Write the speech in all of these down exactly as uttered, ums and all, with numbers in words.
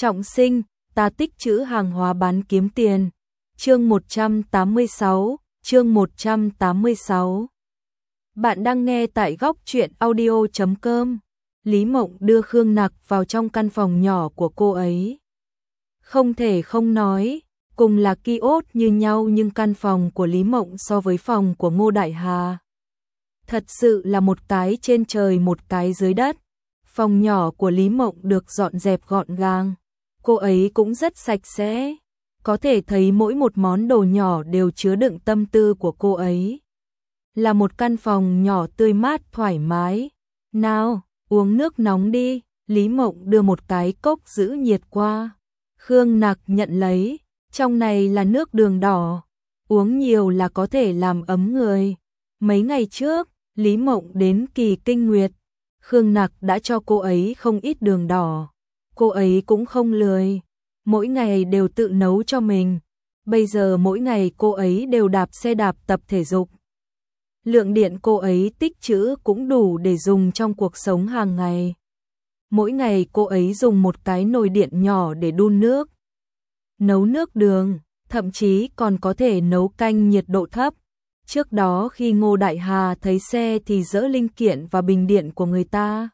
Trọng sinh, ta tích trữ hàng hóa bán kiếm tiền. Chương một trăm tám mươi sáu, chương một trăm tám mươi sáu. Bạn đang nghe tại góc truyện audio chấm com. Lý Mộng đưa Khương Nặc vào trong căn phòng nhỏ của cô ấy. Không thể không nói, cùng là kiosk như nhau nhưng căn phòng của Lý Mộng so với phòng của Ngô Đại Hà thật sự là một cái trên trời một cái dưới đất. Phòng nhỏ của Lý Mộng được dọn dẹp gọn gàng, cô ấy cũng rất sạch sẽ, có thể thấy mỗi một món đồ nhỏ đều chứa đựng tâm tư của cô ấy. Là một căn phòng nhỏ tươi mát thoải mái. Nào, uống nước nóng đi, Lý Mộng đưa một cái cốc giữ nhiệt qua. Khương Nặc nhận lấy, trong này là nước đường đỏ, uống nhiều là có thể làm ấm người. Mấy ngày trước, Lý Mộng đến kỳ kinh nguyệt, Khương Nặc đã cho cô ấy không ít đường đỏ. Cô ấy cũng không lười, mỗi ngày đều tự nấu cho mình. Bây giờ mỗi ngày cô ấy đều đạp xe đạp tập thể dục. Lượng điện cô ấy tích trữ cũng đủ để dùng trong cuộc sống hàng ngày. Mỗi ngày cô ấy dùng một cái nồi điện nhỏ để đun nước, nấu nước đường, thậm chí còn có thể nấu canh nhiệt độ thấp. Trước đó khi Ngô Đại Hà thấy xe thì dỡ linh kiện và bình điện của người ta.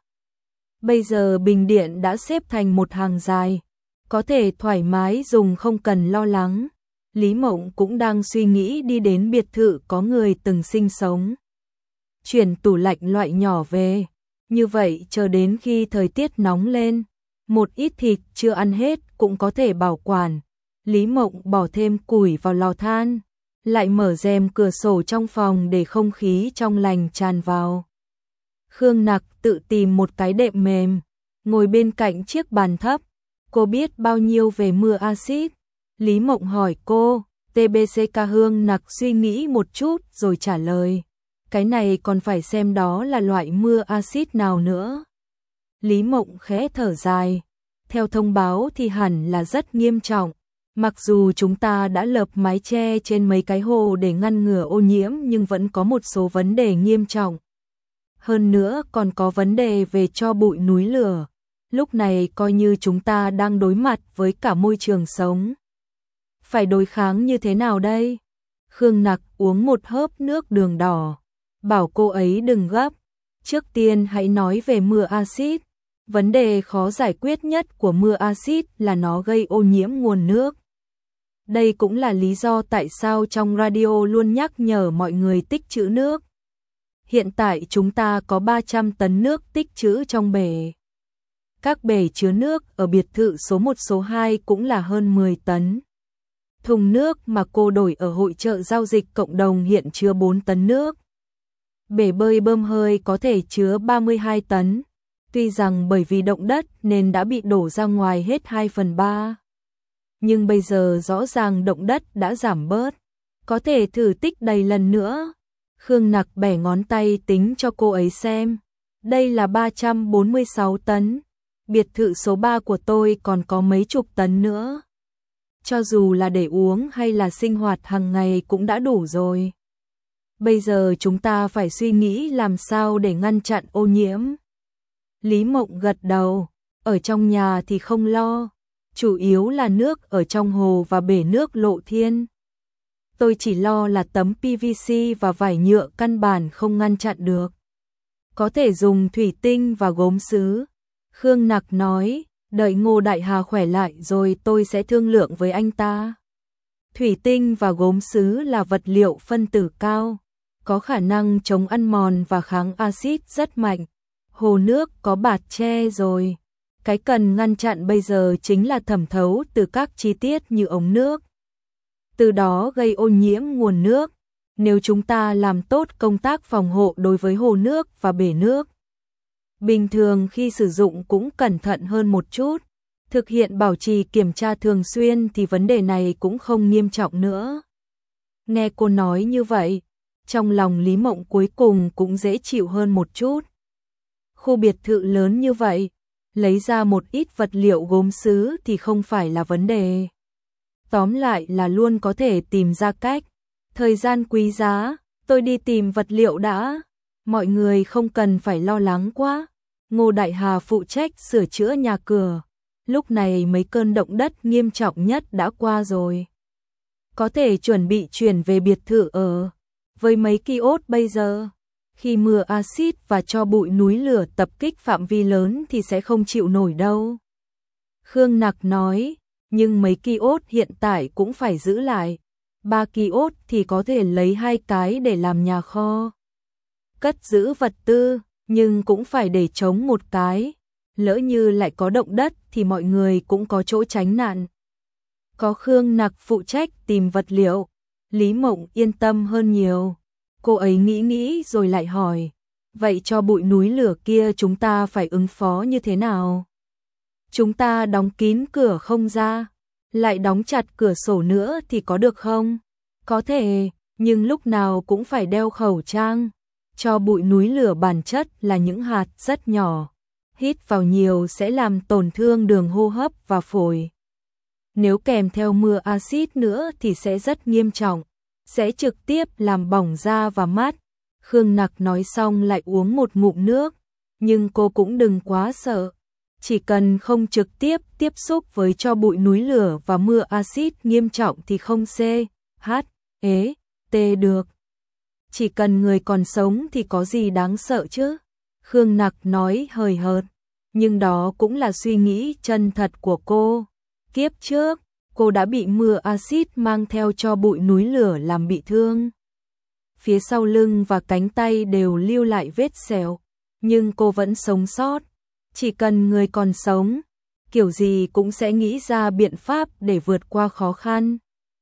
Bây giờ bình điện đã xếp thành một hàng dài, có thể thoải mái dùng không cần lo lắng. Lý Mộng cũng đang suy nghĩ đi đến biệt thự có người từng sinh sống, chuyển tủ lạnh loại nhỏ về. Như vậy chờ đến khi thời tiết nóng lên, một ít thịt chưa ăn hết cũng có thể bảo quản. Lý Mộng bỏ thêm củi vào lò than, lại mở rèm cửa sổ trong phòng để không khí trong lành tràn vào. Khương Nặc tự tìm một cái đệm mềm, ngồi bên cạnh chiếc bàn thấp. Cô biết bao nhiêu về mưa axit? Lý Mộng hỏi cô. tê bê xê ca Khương Nặc suy nghĩ một chút rồi trả lời. Cái này còn phải xem đó là loại mưa axit nào nữa. Lý Mộng khẽ thở dài. Theo thông báo thì hẳn là rất nghiêm trọng. Mặc dù chúng ta đã lợp mái che trên mấy cái hồ để ngăn ngừa ô nhiễm nhưng vẫn có một số vấn đề nghiêm trọng. Hơn nữa còn có vấn đề về tro bụi núi lửa. Lúc này coi như chúng ta đang đối mặt với cả môi trường sống. Phải đối kháng như thế nào đây? Khương Nặc uống một hớp nước đường đỏ, bảo cô ấy đừng gấp. Trước tiên hãy nói về mưa axit. Vấn đề khó giải quyết nhất của mưa axit là nó gây ô nhiễm nguồn nước. Đây cũng là lý do tại sao trong radio luôn nhắc nhở mọi người tích trữ nước. Hiện tại chúng ta có ba trăm tấn nước tích trữ trong bể. Các bể chứa nước ở biệt thự số một số hai cũng là hơn mười tấn. Thùng nước mà cô đổi ở hội chợ giao dịch cộng đồng hiện chứa bốn tấn nước. Bể bơi bơm hơi có thể chứa ba mươi hai tấn. Tuy rằng bởi vì động đất nên đã bị đổ ra ngoài hết hai phần ba. Nhưng bây giờ rõ ràng động đất đã giảm bớt. Có thể thử tích đầy lần nữa. Khương Nặc bẻ ngón tay tính cho cô ấy xem. Đây là ba trăm bốn mươi sáu tấn. Biệt thự số ba của tôi còn có mấy chục tấn nữa. Cho dù là để uống hay là sinh hoạt hàng ngày cũng đã đủ rồi. Bây giờ chúng ta phải suy nghĩ làm sao để ngăn chặn ô nhiễm. Lý Mộng gật đầu. Ở trong nhà thì không lo. Chủ yếu là nước ở trong hồ và bể nước Lộ Thiên. Tôi chỉ lo là tấm pê vê xê và vải nhựa căn bản không ngăn chặn được. Có thể dùng thủy tinh và gốm sứ. Khương Nặc nói, đợi Ngô Đại Hà khỏe lại rồi tôi sẽ thương lượng với anh ta. Thủy tinh và gốm sứ là vật liệu phân tử cao, có khả năng chống ăn mòn và kháng axit rất mạnh. Hồ nước có bạt che rồi. Cái cần ngăn chặn bây giờ chính là thẩm thấu từ các chi tiết như ống nước. Từ đó gây ô nhiễm nguồn nước. Nếu chúng ta làm tốt công tác phòng hộ đối với hồ nước và bể nước, bình thường khi sử dụng cũng cẩn thận hơn một chút, thực hiện bảo trì kiểm tra thường xuyên thì vấn đề này cũng không nghiêm trọng nữa. Nghe cô nói như vậy, trong lòng Lý Mộng cuối cùng cũng dễ chịu hơn một chút. Khu biệt thự lớn như vậy, lấy ra một ít vật liệu gốm sứ thì không phải là vấn đề. Tóm lại là luôn có thể tìm ra cách. Thời gian quý giá, tôi đi tìm vật liệu đã. Mọi người không cần phải lo lắng quá. Ngô Đại Hà phụ trách sửa chữa nhà cửa. lúc này mấy cơn động đất nghiêm trọng nhất đã qua rồi. Có thể chuẩn bị chuyển về biệt thự ở. Với mấy kiosk bây giờ, khi mưa axit và cho bụi núi lửa tập kích phạm vi lớn thì sẽ không chịu nổi đâu. Khương Nặc nói, nhưng mấy kiosk hiện tại cũng phải giữ lại. Ba kiosk thì có thể lấy hai cái để làm nhà kho. Cất giữ vật tư, nhưng cũng phải để trống một cái. Lỡ như lại có động đất thì mọi người cũng có chỗ tránh nạn. Có Khương Nặc phụ trách tìm vật liệu, Lý Mộng yên tâm hơn nhiều. Cô ấy nghĩ nghĩ rồi lại hỏi, vậy cho bụi núi lửa kia chúng ta phải ứng phó như thế nào? Chúng ta đóng kín cửa không ra, lại đóng chặt cửa sổ nữa thì có được không? Có thể, nhưng lúc nào cũng phải đeo khẩu trang. Cho bụi núi lửa bản chất là những hạt rất nhỏ, hít vào nhiều sẽ làm tổn thương đường hô hấp và phổi. Nếu kèm theo mưa axit nữa thì sẽ rất nghiêm trọng, sẽ trực tiếp làm bỏng da và mắt. Khương Nặc nói xong lại uống một ngụm nước, nhưng cô cũng đừng quá sợ. Chỉ cần không trực tiếp tiếp xúc với cho bụi núi lửa và mưa axit nghiêm trọng thì không C, H, E, T được. Chỉ cần người còn sống thì có gì đáng sợ chứ? Khương Nặc nói hời hợt, nhưng đó cũng là suy nghĩ chân thật của cô. Kiếp trước, cô đã bị mưa axit mang theo cho bụi núi lửa làm bị thương. Phía sau lưng và cánh tay đều lưu lại vết sẹo, nhưng cô vẫn sống sót. Chỉ cần người còn sống, kiểu gì cũng sẽ nghĩ ra biện pháp để vượt qua khó khăn.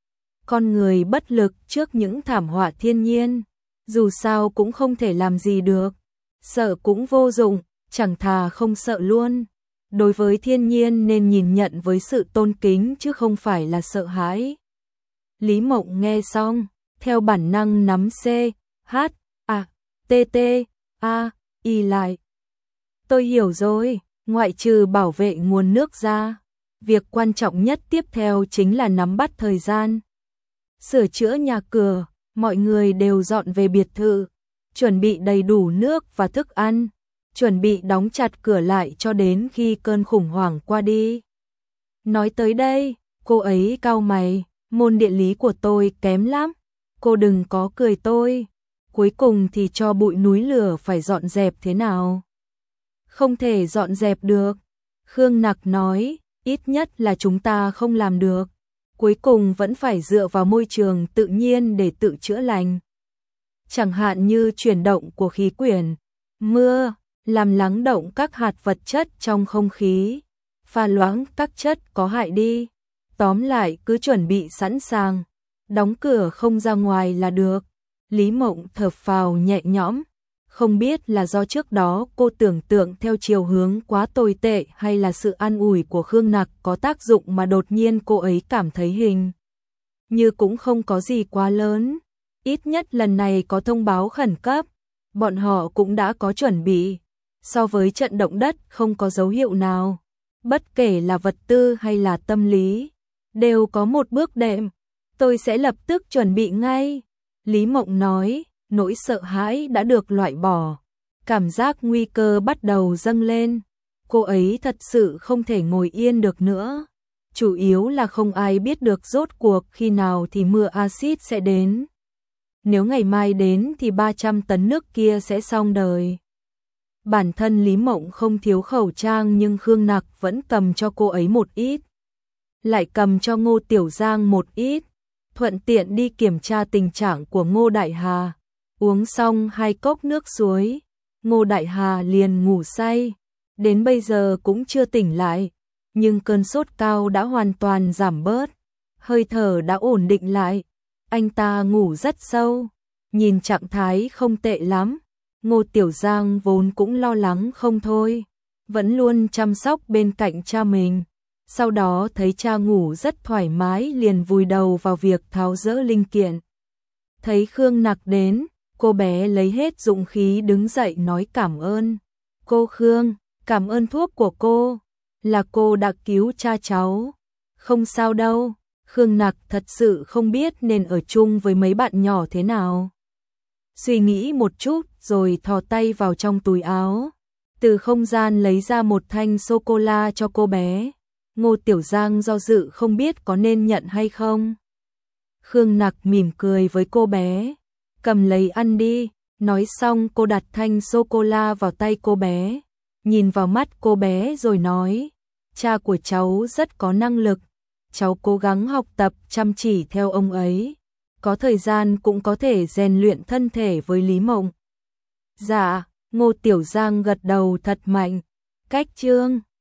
Con người bất lực trước những thảm họa thiên nhiên, dù sao cũng không thể làm gì được. Sợ cũng vô dụng, chẳng thà không sợ luôn. Đối với thiên nhiên nên nhìn nhận với sự tôn kính chứ không phải là sợ hãi. Lý Mộng nghe xong, theo bản năng nắm C, H, A, T, T, A, Y lại. Tôi hiểu rồi, ngoại trừ bảo vệ nguồn nước ra, việc quan trọng nhất tiếp theo chính là nắm bắt thời gian. Sửa chữa nhà cửa, mọi người đều dọn về biệt thự, chuẩn bị đầy đủ nước và thức ăn, chuẩn bị đóng chặt cửa lại cho đến khi cơn khủng hoảng qua đi. Nói tới đây, cô ấy cau mày, môn địa lý của tôi kém lắm, cô đừng có cười tôi. Cuối cùng thì cho bụi núi lửa phải dọn dẹp thế nào? Không thể dọn dẹp được. Khương Nặc nói, ít nhất là chúng ta không làm được. Cuối cùng vẫn phải dựa vào môi trường tự nhiên để tự chữa lành. Chẳng hạn như chuyển động của khí quyển, mưa, làm lắng động các hạt vật chất trong không khí, pha loãng các chất có hại đi. Tóm lại cứ chuẩn bị sẵn sàng, đóng cửa không ra ngoài là được. Lý Mộng thở phào nhẹ nhõm, không biết là do trước đó cô tưởng tượng theo chiều hướng quá tồi tệ hay là sự an ủi của Khương Nặc có tác dụng mà đột nhiên cô ấy cảm thấy hình như cũng không có gì quá lớn. Ít nhất lần này có thông báo khẩn cấp, bọn họ cũng đã có chuẩn bị. So với trận động đất không có dấu hiệu nào, bất kể là vật tư hay là tâm lý, đều có một bước đệm. Tôi sẽ lập tức chuẩn bị ngay. Lý Mộng nói, nỗi sợ hãi đã được loại bỏ. Cảm giác nguy cơ bắt đầu dâng lên. Cô ấy thật sự không thể ngồi yên được nữa. Chủ yếu là không ai biết được rốt cuộc khi nào thì mưa axit sẽ đến. Nếu ngày mai đến thì ba trăm tấn nước kia sẽ xong đời. Bản thân Lý Mộng không thiếu khẩu trang nhưng Khương Nặc vẫn cầm cho cô ấy một ít. Lại cầm cho Ngô Tiểu Giang một ít. Thuận tiện đi kiểm tra tình trạng của Ngô Đại Hà. Uống xong hai cốc nước suối, Ngô Đại Hà liền ngủ say. Đến bây giờ cũng chưa tỉnh lại, nhưng cơn sốt cao đã hoàn toàn giảm bớt. Hơi thở đã ổn định lại. Anh ta ngủ rất sâu, nhìn trạng thái không tệ lắm. Ngô Tiểu Giang vốn cũng lo lắng không thôi, vẫn luôn chăm sóc bên cạnh cha mình. Sau đó thấy cha ngủ rất thoải mái liền vùi đầu vào việc tháo dỡ linh kiện. Thấy Khương Nặc đến, cô bé lấy hết dũng khí đứng dậy nói cảm ơn. Cô Khương, cảm ơn thuốc của cô, là cô đã cứu cha cháu. Không sao đâu, Khương Nặc thật sự không biết nên ở chung với mấy bạn nhỏ thế nào. Suy nghĩ một chút rồi thò tay vào trong túi áo, từ không gian lấy ra một thanh sô-cô-la cho cô bé. Ngô Tiểu Giang do dự không biết có nên nhận hay không. Khương Nặc mỉm cười với cô bé, cầm lấy ăn đi. Nói xong cô đặt thanh sô-cô-la vào tay cô bé, nhìn vào mắt cô bé rồi nói, cha của cháu rất có năng lực, cháu cố gắng học tập chăm chỉ theo ông ấy, có thời gian cũng có thể rèn luyện thân thể với Lý Mộng. Dạ, Ngô Tiểu Giang gật đầu thật mạnh. Cách chương